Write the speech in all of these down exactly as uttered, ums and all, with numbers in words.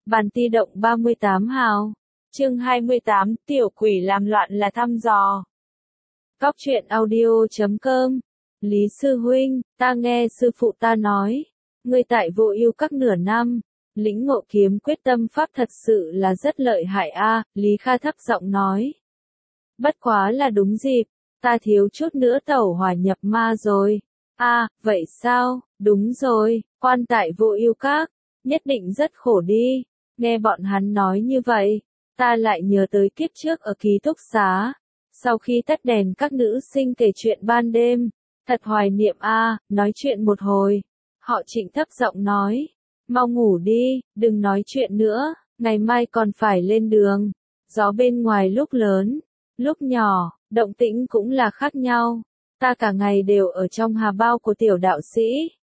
Bản ti động ba mươi tám hào. Chương hai mươi tám, tiểu quỷ làm loạn là thăm dò. Cóc truyện audio chấm com. Lý sư huynh, ta nghe sư phụ ta nói, ngươi tại vô ưu các nửa năm, lĩnh ngộ kiếm quyết tâm pháp thật sự là rất lợi hại a. Lý Kha thấp giọng nói. Bất quá là đúng dịp, ta thiếu chút nữa tẩu hỏa nhập ma rồi. A, vậy sao? Đúng rồi, quan tại vô ưu các, nhất định rất khổ đi. Nghe bọn hắn nói như vậy, ta lại nhớ tới kiếp trước ở ký túc xá. Sau khi tắt đèn các nữ sinh kể chuyện ban đêm, thật hoài niệm a. Nói chuyện một hồi, họ Trịnh thấp giọng nói, mau ngủ đi, đừng nói chuyện nữa, ngày mai còn phải lên đường. Gió bên ngoài lúc lớn, lúc nhỏ, động tĩnh cũng là khác nhau. Ta cả ngày đều ở trong hà bao của tiểu đạo sĩ.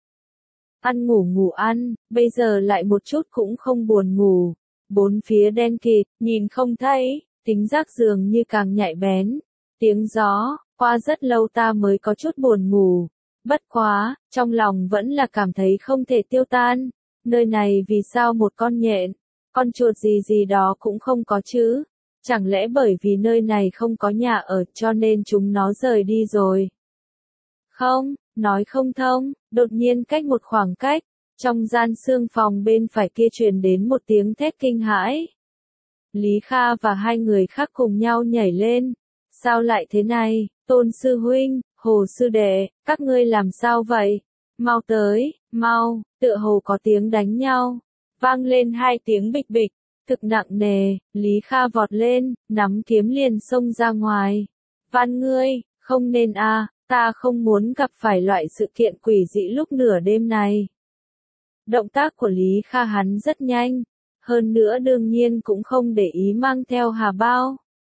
Ăn ngủ ngủ ăn, bây giờ lại một chút cũng không buồn ngủ. Bốn phía đen kịt, nhìn không thấy, tính giác dường như càng nhạy bén. Tiếng gió, qua rất lâu ta mới có chút buồn ngủ. Bất quá, trong lòng vẫn là cảm thấy không thể tiêu tan. Nơi này vì sao một con nhện, con chuột gì gì đó cũng không có chứ? Chẳng lẽ bởi vì nơi này không có nhà ở cho nên chúng nó rời đi rồi? Không, nói không thông, đột nhiên cách một khoảng cách, trong gian xương phòng bên phải kia truyền đến một tiếng thét kinh hãi. Lý Kha và hai người khác cùng nhau nhảy lên. Sao lại thế này, Tôn sư huynh, Hồ sư đệ, các ngươi làm sao vậy? Mau tới, mau, tựa hồ có tiếng đánh nhau. Vang lên hai tiếng bịch bịch, thực nặng nề, Lý Kha vọt lên, nắm kiếm liền xông ra ngoài. Van ngươi, không nên a, ta không muốn gặp phải loại sự kiện quỷ dị lúc nửa đêm này. Động tác của Lý Kha hắn rất nhanh, hơn nữa đương nhiên cũng không để ý mang theo hà bao.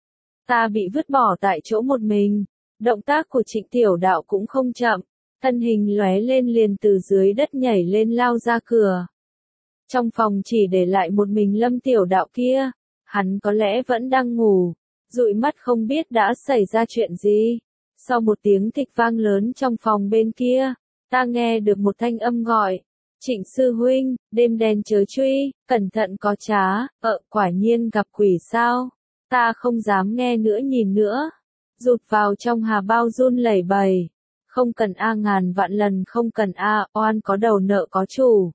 Ta bị vứt bỏ tại chỗ một mình, động tác của Trịnh tiểu đạo cũng không chậm, thân hình lóe lên liền từ dưới đất nhảy lên lao ra cửa. Trong phòng chỉ để lại một mình Lâm tiểu đạo kia, hắn có lẽ vẫn đang ngủ, dụi mắt không biết đã xảy ra chuyện gì. Sau một tiếng thịch vang lớn trong phòng bên kia, ta nghe được một thanh âm gọi, Trịnh sư huynh, đêm đen chớ truy, cẩn thận có trá, ợ quả nhiên gặp quỷ sao, ta không dám nghe nữa nhìn nữa, rụt vào trong hà bao run lẩy bẩy, không cần a ngàn vạn lần không cần a, oan có đầu nợ có chủ.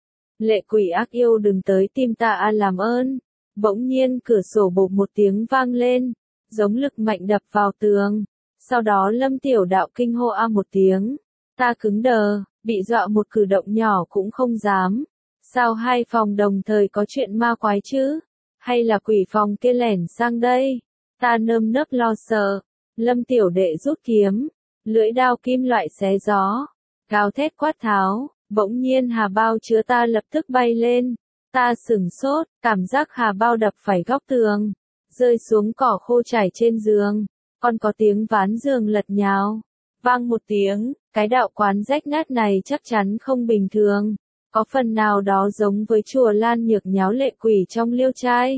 Lệ quỷ ác yêu đừng tới tìm ta a làm ơn. Bỗng nhiên cửa sổ bộp một tiếng vang lên, giống lực mạnh đập vào tường. Sau đó Lâm tiểu đạo kinh hô a một tiếng. Ta cứng đờ, bị dọa một cử động nhỏ cũng không dám. Sao hai phòng đồng thời có chuyện ma quái chứ? Hay là quỷ phòng kia lẻn sang đây? Ta nơm nớp lo sợ. Lâm tiểu đệ rút kiếm, lưỡi đao kim loại xé gió, gào thét quát tháo. Bỗng nhiên hà bao chứa ta lập tức bay lên. Ta sửng sốt, cảm giác hà bao đập phải góc tường, rơi xuống cỏ khô trải trên giường. Còn có tiếng ván giường lật nhào. Vang một tiếng, cái đạo quán rách nát này chắc chắn không bình thường. Có phần nào đó giống với chùa Lan Nhược nháo lệ quỷ trong Liêu Trai.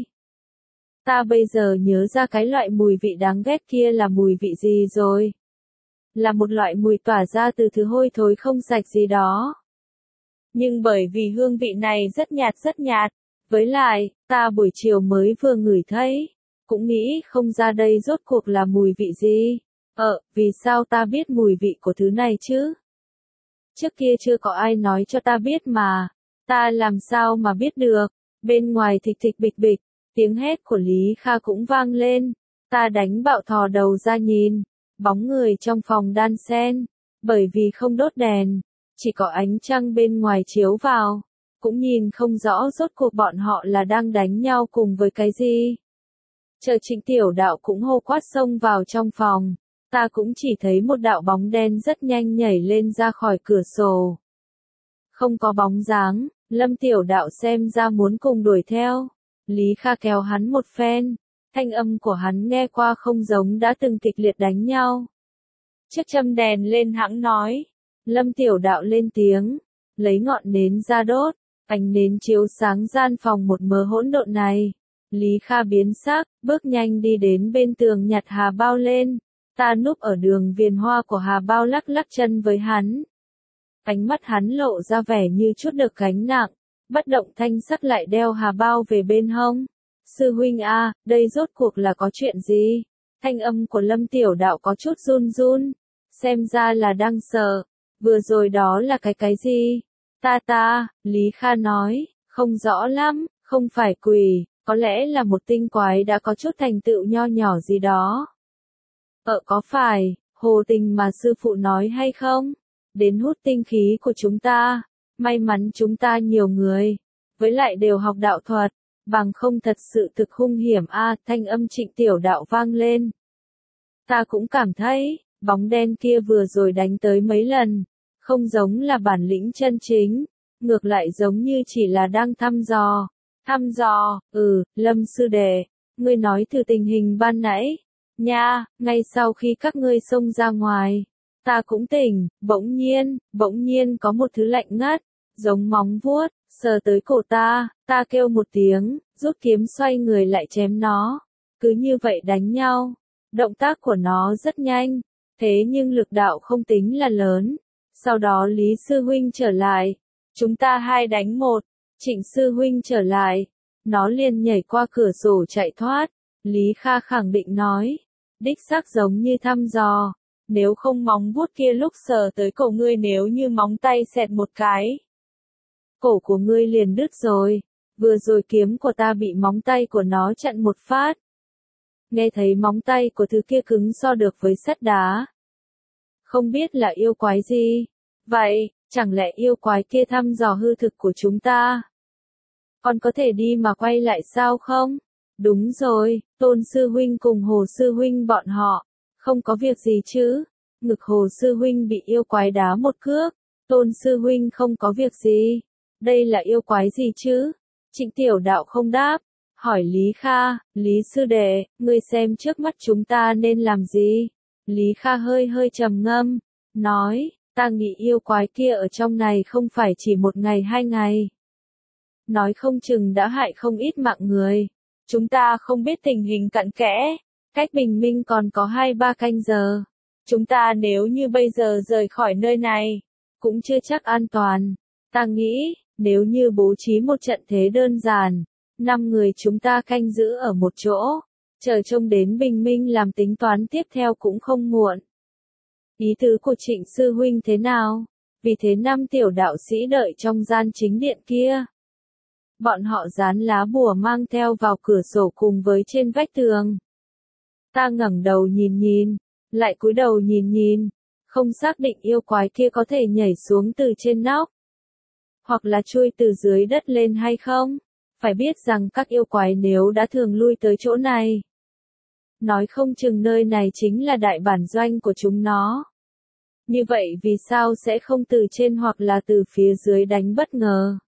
Ta bây giờ nhớ ra cái loại mùi vị đáng ghét kia là mùi vị gì rồi. Là một loại mùi tỏa ra từ thứ hôi thối không sạch gì đó. Nhưng bởi vì hương vị này rất nhạt rất nhạt, với lại, ta buổi chiều mới vừa ngửi thấy, cũng nghĩ không ra đây rốt cuộc là mùi vị gì. Ờ, vì sao ta biết mùi vị của thứ này chứ? Trước kia chưa có ai nói cho ta biết mà, ta làm sao mà biết được. Bên ngoài thịch thịch bịch bịch, tiếng hét của Lý Kha cũng vang lên, ta đánh bạo thò đầu ra nhìn, bóng người trong phòng đan xen, bởi vì không đốt đèn. Chỉ có ánh trăng bên ngoài chiếu vào, cũng nhìn không rõ rốt cuộc bọn họ là đang đánh nhau cùng với cái gì. Chờ Trịnh tiểu đạo cũng hô quát xông vào trong phòng, ta cũng chỉ thấy một đạo bóng đen rất nhanh nhảy lên ra khỏi cửa sổ. Không có bóng dáng, Lâm tiểu đạo xem ra muốn cùng đuổi theo. Lý Kha kéo hắn một phen, thanh âm của hắn nghe qua không giống đã từng kịch liệt đánh nhau. Chiếc châm đèn lên hãng nói. Lâm tiểu đạo lên tiếng, lấy ngọn nến ra đốt, ánh nến chiếu sáng gian phòng một mớ hỗn độn này. Lý Kha biến sắc, bước nhanh đi đến bên tường nhặt hà bao lên, ta núp ở đường viền hoa của hà bao lắc lắc chân với hắn. Ánh mắt hắn lộ ra vẻ như chút được gánh nặng, bất động thanh sắc lại đeo hà bao về bên hông. Sư huynh a, đây rốt cuộc là có chuyện gì? Thanh âm của Lâm Tiểu Đạo có chút run run, xem ra là đang sợ. Vừa rồi đó là cái cái gì? Ta ta, Lý Kha nói, không rõ lắm, không phải quỷ, có lẽ là một tinh quái đã có chút thành tựu nho nhỏ gì đó. Ờ có phải, Hồ Tình mà sư phụ nói hay không? Đến hút tinh khí của chúng ta, may mắn chúng ta nhiều người, với lại đều học đạo thuật, bằng không thật sự thực hung hiểm a. Thanh âm Trịnh Tiểu Đạo vang lên. Ta cũng cảm thấy, bóng đen kia vừa rồi đánh tới mấy lần, không giống là bản lĩnh chân chính, ngược lại giống như chỉ là đang thăm dò. Thăm dò, ừ, Lâm sư đệ, ngươi nói từ tình hình ban nãy, nha, ngay sau khi các ngươi xông ra ngoài, ta cũng tỉnh, bỗng nhiên, bỗng nhiên có một thứ lạnh ngắt, giống móng vuốt, sờ tới cổ ta, ta kêu một tiếng, rút kiếm xoay người lại chém nó, cứ như vậy đánh nhau, động tác của nó rất nhanh, thế nhưng lực đạo không tính là lớn, sau đó Lý Sư Huynh trở lại, chúng ta hai đánh một. Trịnh Sư Huynh trở lại, nó liền nhảy qua cửa sổ chạy thoát, Lý Kha khẳng định nói, đích xác giống như thăm dò, nếu không móng vuốt kia lúc sờ tới cổ ngươi nếu như móng tay xẹt một cái. Cổ của ngươi liền đứt rồi, vừa rồi kiếm của ta bị móng tay của nó chặn một phát. Nghe thấy móng tay của thứ kia cứng so được với sắt đá. Không biết là yêu quái gì, vậy, chẳng lẽ yêu quái kia thăm dò hư thực của chúng ta? Còn có thể đi mà quay lại sao không? Đúng rồi, Tôn Sư Huynh cùng Hồ Sư Huynh bọn họ, không có việc gì chứ? Ngực Hồ Sư Huynh bị yêu quái đá một cước, Tôn Sư Huynh không có việc gì. Đây là yêu quái gì chứ? Trịnh Tiểu Đạo không đáp, hỏi Lý Kha, Lý Sư Đệ, ngươi xem trước mắt chúng ta nên làm gì? Lý Kha hơi hơi trầm ngâm, nói, ta nghĩ yêu quái kia ở trong này không phải chỉ một ngày hai ngày. Nói không chừng đã hại không ít mạng người. Chúng ta không biết tình hình cặn kẽ, cách bình minh còn có hai ba canh giờ. Chúng ta nếu như bây giờ rời khỏi nơi này, cũng chưa chắc an toàn. Ta nghĩ, nếu như bố trí một trận thế đơn giản, năm người chúng ta canh giữ ở một chỗ, chờ trông đến bình minh làm tính toán tiếp theo cũng không muộn. Ý tứ của Trịnh Sư Huynh thế nào? Vì thế năm tiểu đạo sĩ đợi trong gian chính điện kia. Bọn họ dán lá bùa mang theo vào cửa sổ cùng với trên vách tường. Ta ngẩng đầu nhìn nhìn, lại cúi đầu nhìn nhìn, không xác định yêu quái kia có thể nhảy xuống từ trên nóc, hoặc là chui từ dưới đất lên hay không. Phải biết rằng các yêu quái nếu đã thường lui tới chỗ này, nói không chừng nơi này chính là đại bản doanh của chúng nó. Như vậy vì sao sẽ không từ trên hoặc là từ phía dưới đánh bất ngờ?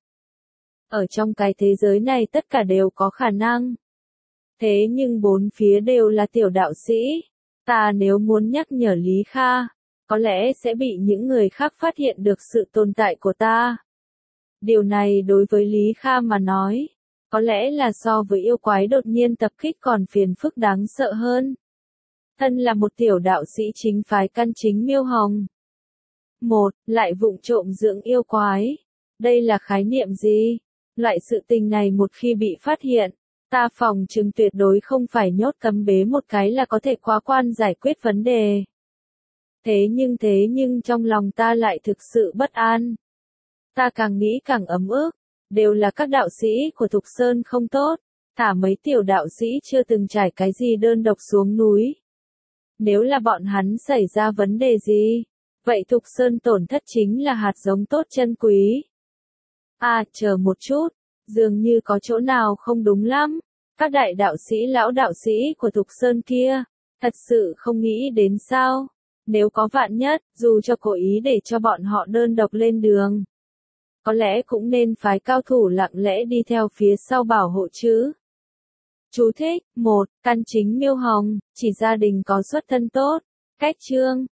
Ở trong cái thế giới này tất cả đều có khả năng. Thế nhưng bốn phía đều là tiểu đạo sĩ. Ta nếu muốn nhắc nhở Lý Kha, có lẽ sẽ bị những người khác phát hiện được sự tồn tại của ta. Điều này đối với Lý Kha mà nói, có lẽ là so với yêu quái đột nhiên tập kích còn phiền phức đáng sợ hơn. Thân là một tiểu đạo sĩ chính phái căn chính Miêu Hồng. Một, lại vụng trộm dưỡng yêu quái. Đây là khái niệm gì? Loại sự tình này một khi bị phát hiện, ta phòng trừng tuyệt đối không phải nhốt cấm bế một cái là có thể qua quan giải quyết vấn đề. Thế nhưng thế nhưng trong lòng ta lại thực sự bất an. Ta càng nghĩ càng ấm ức, đều là các đạo sĩ của Thục Sơn không tốt, thả mấy tiểu đạo sĩ chưa từng trải cái gì đơn độc xuống núi. Nếu là bọn hắn xảy ra vấn đề gì, vậy Thục Sơn tổn thất chính là hạt giống tốt chân quý. À, chờ một chút, dường như có chỗ nào không đúng lắm. Các đại đạo sĩ lão đạo sĩ của Thục Sơn kia, thật sự không nghĩ đến sao? Nếu có vạn nhất, dù cho cố ý để cho bọn họ đơn độc lên đường, có lẽ cũng nên phái cao thủ lặng lẽ đi theo phía sau bảo hộ chứ. Chú thích, một, căn chính Miêu Hồng, chỉ gia đình có xuất thân tốt. Cách chương